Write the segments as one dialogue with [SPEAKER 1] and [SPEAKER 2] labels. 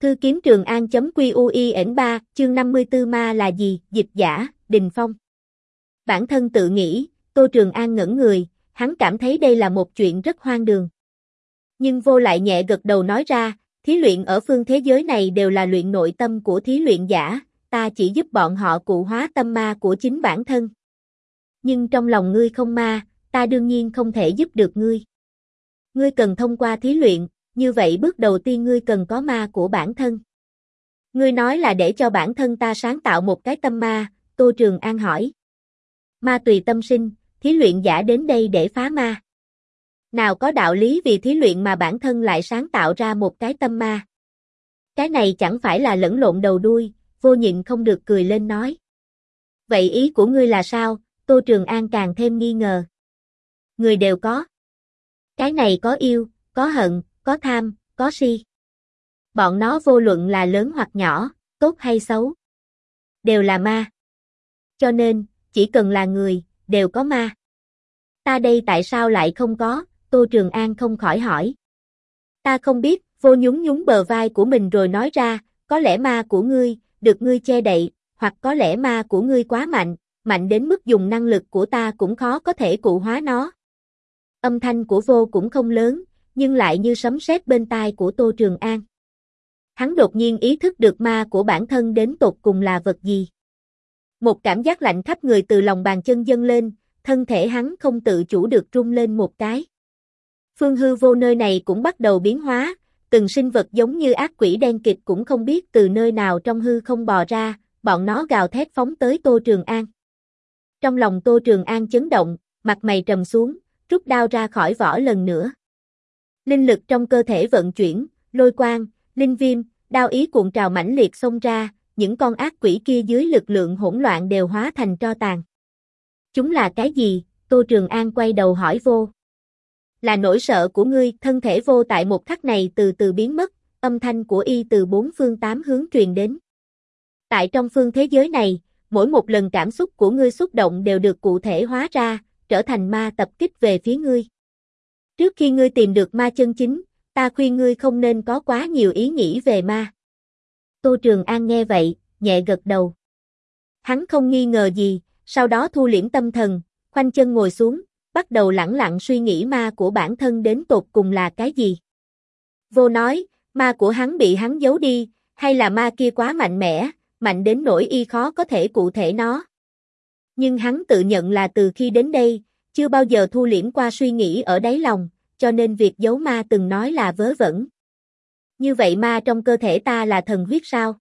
[SPEAKER 1] Thư kiếm Trường An.QUIN3, chương 54 ma là gì, dịch giả, Đình Phong. Bản thân tự nghĩ, Tô Trường An ngẩn người, hắn cảm thấy đây là một chuyện rất hoang đường. Nhưng vô lại nhẹ gật đầu nói ra, thí luyện ở phương thế giới này đều là luyện nội tâm của thí luyện giả, ta chỉ giúp bọn họ cụ hóa tâm ma của chính bản thân. Nhưng trong lòng ngươi không ma, ta đương nhiên không thể giúp được ngươi. Ngươi cần thông qua thí luyện, như vậy bước đầu tiên ngươi cần có ma của bản thân. Ngươi nói là để cho bản thân ta sáng tạo một cái tâm ma, Tô Trường An hỏi. Ma tùy tâm sinh, thí luyện giả đến đây để phá ma. Nào có đạo lý vì thí luyện mà bản thân lại sáng tạo ra một cái tâm ma. Cái này chẳng phải là lẫn lộn đầu đuôi, Vô Nhịn không được cười lên nói. Vậy ý của ngươi là sao? Tô Trường An càng thêm nghi ngờ. Người đều có. Cái này có yêu, có hận, có tham, có si. Bọn nó vô luận là lớn hoặc nhỏ, tốt hay xấu, đều là ma. Cho nên, chỉ cần là người, đều có ma. Ta đây tại sao lại không có? Tô Trường An không khỏi hỏi. Ta không biết, Vô nhún nhún bờ vai của mình rồi nói ra, có lẽ ma của ngươi, được ngươi che đậy, hoặc có lẽ ma của ngươi quá mạnh, mạnh đến mức dùng năng lực của ta cũng khó có thể cụ hóa nó. Âm thanh của Vô cũng không lớn, nhưng lại như sấm sét bên tai của Tô Trường An. Hắn đột nhiên ý thức được ma của bản thân đến tột cùng là vật gì. Một cảm giác lạnh khắp người từ lòng bàn chân dâng lên, thân thể hắn không tự chủ được rung lên một cái. Phương hư vô nơi này cũng bắt đầu biến hóa, từng sinh vật giống như ác quỷ đen kịt cũng không biết từ nơi nào trong hư không bò ra, bọn nó gào thét phóng tới Tô Trường An. Trong lòng Tô Trường An chấn động, mặt mày trầm xuống, rút đao ra khỏi vỏ lần nữa. Linh lực trong cơ thể vận chuyển, lôi quang, linh viêm, đao ý cuộn trào mãnh liệt xông ra, những con ác quỷ kia dưới lực lượng hỗn loạn đều hóa thành tro tàn. Chúng là cái gì? Tô Trường An quay đầu hỏi Vô. Là nỗi sợ của ngươi, thân thể Vô tại một khắc này từ từ biến mất, âm thanh của y từ bốn phương tám hướng truyền đến. Tại trong phương thế giới này, mỗi một lần cảm xúc của ngươi xúc động đều được cụ thể hóa ra, trở thành ma tập kích về phía ngươi. Trước khi ngươi tìm được ma chân chính, ta khuyên ngươi không nên có quá nhiều ý nghĩ về ma. Tô Trường An nghe vậy, nhẹ gật đầu. Hắn không nghi ngờ gì, sau đó thu liễm tâm thần, khoanh chân ngồi xuống, bắt đầu lẳng lặng suy nghĩ ma của bản thân đến tột cùng là cái gì. Vô nói, ma của hắn bị hắn giấu đi, hay là ma kia quá mạnh mẽ, mạnh đến nỗi y khó có thể cụ thể nó. Nhưng hắn tự nhận là từ khi đến đây, chưa bao giờ thu liễm qua suy nghĩ ở đáy lòng, cho nên việc giấu ma từng nói là vớ vẩn. Như vậy ma trong cơ thể ta là thần huyết sao?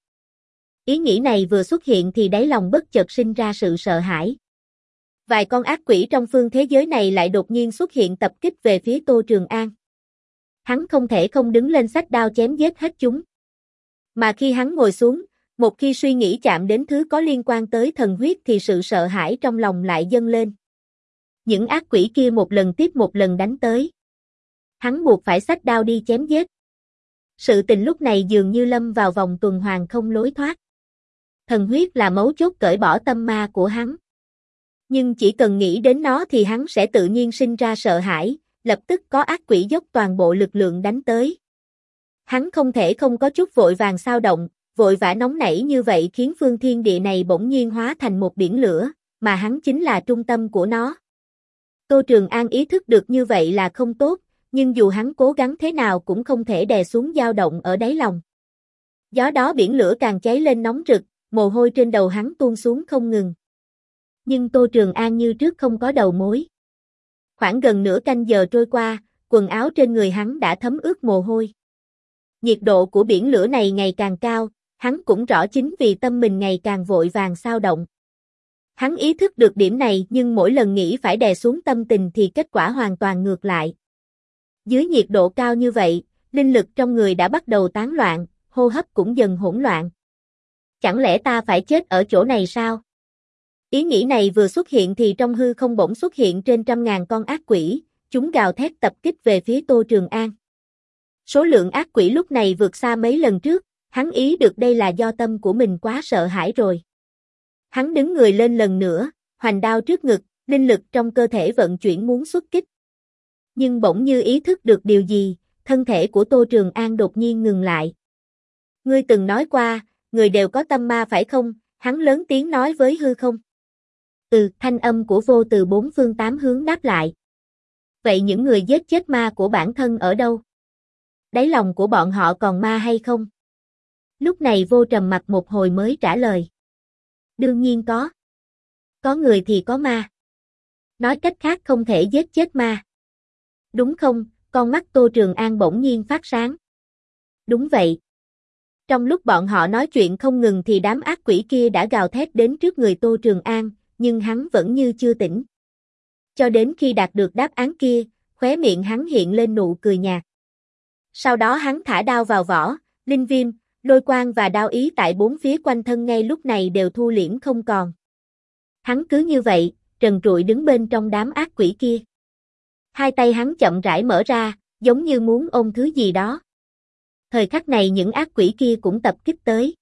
[SPEAKER 1] Ý nghĩ này vừa xuất hiện thì đáy lòng bất chợt sinh ra sự sợ hãi. Vài con ác quỷ trong phương thế giới này lại đột nhiên xuất hiện tập kích về phía Tô Trường An. Hắn không thể không đứng lên xách đao chém giết hết chúng. Mà khi hắn ngồi xuống, một khi suy nghĩ chạm đến thứ có liên quan tới thần huyết thì sự sợ hãi trong lòng lại dâng lên. Những ác quỷ kia một lần tiếp một lần đánh tới. Hắn buộc phải xách đao đi chém giết. Sự tình lúc này dường như lâm vào vòng tuần hoàn không lối thoát. Thần huyết là mấu chốt cởi bỏ tâm ma của hắn. Nhưng chỉ cần nghĩ đến nó thì hắn sẽ tự nhiên sinh ra sợ hãi, lập tức có ác quỷ dốc toàn bộ lực lượng đánh tới. Hắn không thể không có chút vội vàng xao động, vội vã nóng nảy như vậy khiến phương thiên địa này bỗng nhiên hóa thành một biển lửa, mà hắn chính là trung tâm của nó. Tô Trường An ý thức được như vậy là không tốt, nhưng dù hắn cố gắng thế nào cũng không thể đè xuống dao động ở đáy lòng. Gió đó biển lửa càng cháy lên nóng rực, mồ hôi trên đầu hắn tuôn xuống không ngừng. Nhưng Tô Trường An như trước không có đầu mối. Khoảng gần nửa canh giờ trôi qua, quần áo trên người hắn đã thấm ướt mồ hôi. Nhiệt độ của biển lửa này ngày càng cao, hắn cũng rõ chính vì tâm mình ngày càng vội vàng xao động. Hắn ý thức được điểm này nhưng mỗi lần nghĩ phải đè xuống tâm tình thì kết quả hoàn toàn ngược lại. Dưới nhiệt độ cao như vậy, linh lực trong người đã bắt đầu tán loạn, hô hấp cũng dần hỗn loạn. Chẳng lẽ ta phải chết ở chỗ này sao? Ý nghĩ này vừa xuất hiện thì trong hư không bỗng xuất hiện trên trăm ngàn con ác quỷ, chúng gào thét tập kích về phía Tô Trường An. Số lượng ác quỷ lúc này vượt xa mấy lần trước, hắn ý được đây là do tâm của mình quá sợ hãi rồi. Hắn đứng người lên lần nữa, hoành đao trước ngực, linh lực trong cơ thể vận chuyển muốn xuất kích. Nhưng bỗng như ý thức được điều gì, thân thể của Tô Trường An đột nhiên ngừng lại. Ngươi từng nói qua, người đều có tâm ma phải không? Hắn lớn tiếng nói với hư không. Thanh âm của Vô từ bốn phương tám hướng đáp lại. Vậy những người giết chết ma của bản thân ở đâu? Đáy lòng của bọn họ còn ma hay không? Lúc này Vô trầm mặt một hồi mới trả lời. Đương nhiên có. Có người thì có ma. Nói cách khác không thể giết chết ma. Đúng không? Con mắt Tô Trường An bỗng nhiên phát sáng. Đúng vậy. Trong lúc bọn họ nói chuyện không ngừng thì đám ác quỷ kia đã gào thét đến trước người Tô Trường An, nhưng hắn vẫn như chưa tỉnh. Cho đến khi đạt được đáp án kia, khóe miệng hắn hiện lên nụ cười nhạt. Sau đó hắn thả đao vào vỏ, linh viêm, lôi quang và đao ý tại bốn phía quanh thân ngay lúc này đều thu liễm không còn. Hắn cứ như vậy, trần trụi đứng bên trong đám ác quỷ kia. Hai tay hắn chậm rãi mở ra, giống như muốn ôm thứ gì đó. Thời khắc này những ác quỷ kia cũng tập kích tới.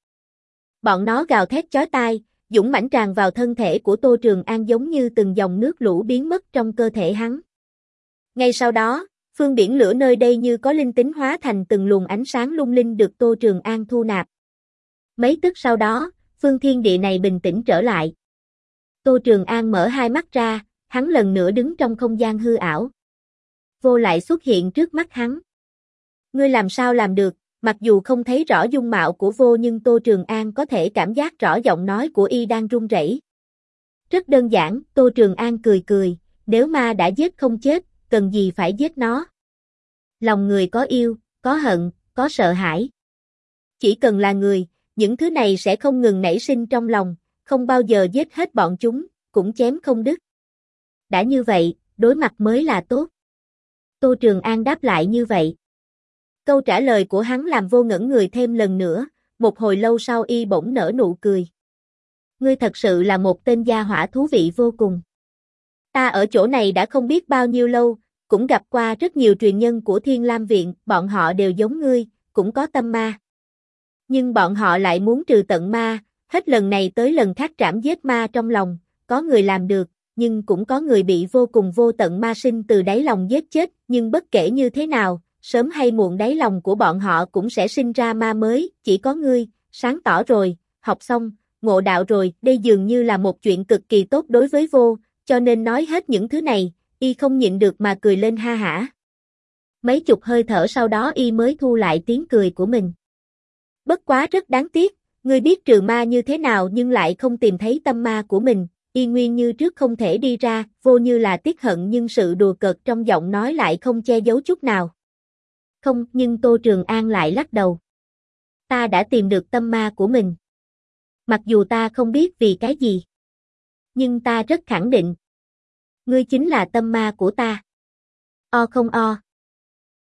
[SPEAKER 1] Bọn nó gào thét chói tai, dũng mãnh tràn vào thân thể của Tô Trường An giống như từng dòng nước lũ biến mất trong cơ thể hắn. Ngay sau đó, phương biển lửa nơi đây như có linh tính hóa thành từng luồng ánh sáng lung linh được Tô Trường An thu nạp. Mấy tức sau đó, phương thiên địa này bình tĩnh trở lại. Tô Trường An mở hai mắt ra, hắn lần nữa đứng trong không gian hư ảo. Vô lại xuất hiện trước mắt hắn. Ngươi làm sao làm được? Mặc dù không thấy rõ dung mạo của Vô nhưng Tô Trường An có thể cảm giác rõ giọng nói của y đang run rẩy. Rất đơn giản, Tô Trường An cười cười, nếu ma đã giết không chết, cần gì phải giết nó. Lòng người có yêu, có hận, có sợ hãi. Chỉ cần là người, những thứ này sẽ không ngừng nảy sinh trong lòng, không bao giờ giết hết bọn chúng, cũng chém không đứt. Đã như vậy, đối mặt mới là tốt. Tô Trường An đáp lại như vậy. Câu trả lời của hắn làm Vô ngẩn người thêm lần nữa, một hồi lâu sau y bỗng nở nụ cười. Ngươi thật sự là một tên gia hỏa thú vị vô cùng. Ta ở chỗ này đã không biết bao nhiêu lâu, cũng gặp qua rất nhiều truyền nhân của Thiên Lam Viện, bọn họ đều giống ngươi, cũng có tâm ma. Nhưng bọn họ lại muốn trừ tận ma, hết lần này tới lần khác trảm giết ma trong lòng, có người làm được, nhưng cũng có người bị vô cùng vô tận ma sinh từ đáy lòng giết chết, nhưng bất kể như thế nào, sớm hay muộn đáy lòng của bọn họ cũng sẽ sinh ra ma mới, chỉ có ngươi, sáng tỏ rồi, học xong, ngộ đạo rồi, đây dường như là một chuyện cực kỳ tốt đối với Vô, cho nên nói hết những thứ này, y không nhịn được mà cười lên ha hả. Mấy chục hơi thở sau đó y mới thu lại tiếng cười của mình. Bất quá rất đáng tiếc, ngươi biết trừ ma như thế nào nhưng lại không tìm thấy tâm ma của mình, y nguyên như trước không thể đi ra, Vô như là tiếc hận nhưng sự đùa cợt trong giọng nói lại không che giấu chút nào. Không, nhưng Tô Trường An lại lắc đầu. Ta đã tìm được tâm ma của mình. Mặc dù ta không biết vì cái gì. Nhưng ta rất khẳng định. Ngươi chính là tâm ma của ta. O không o.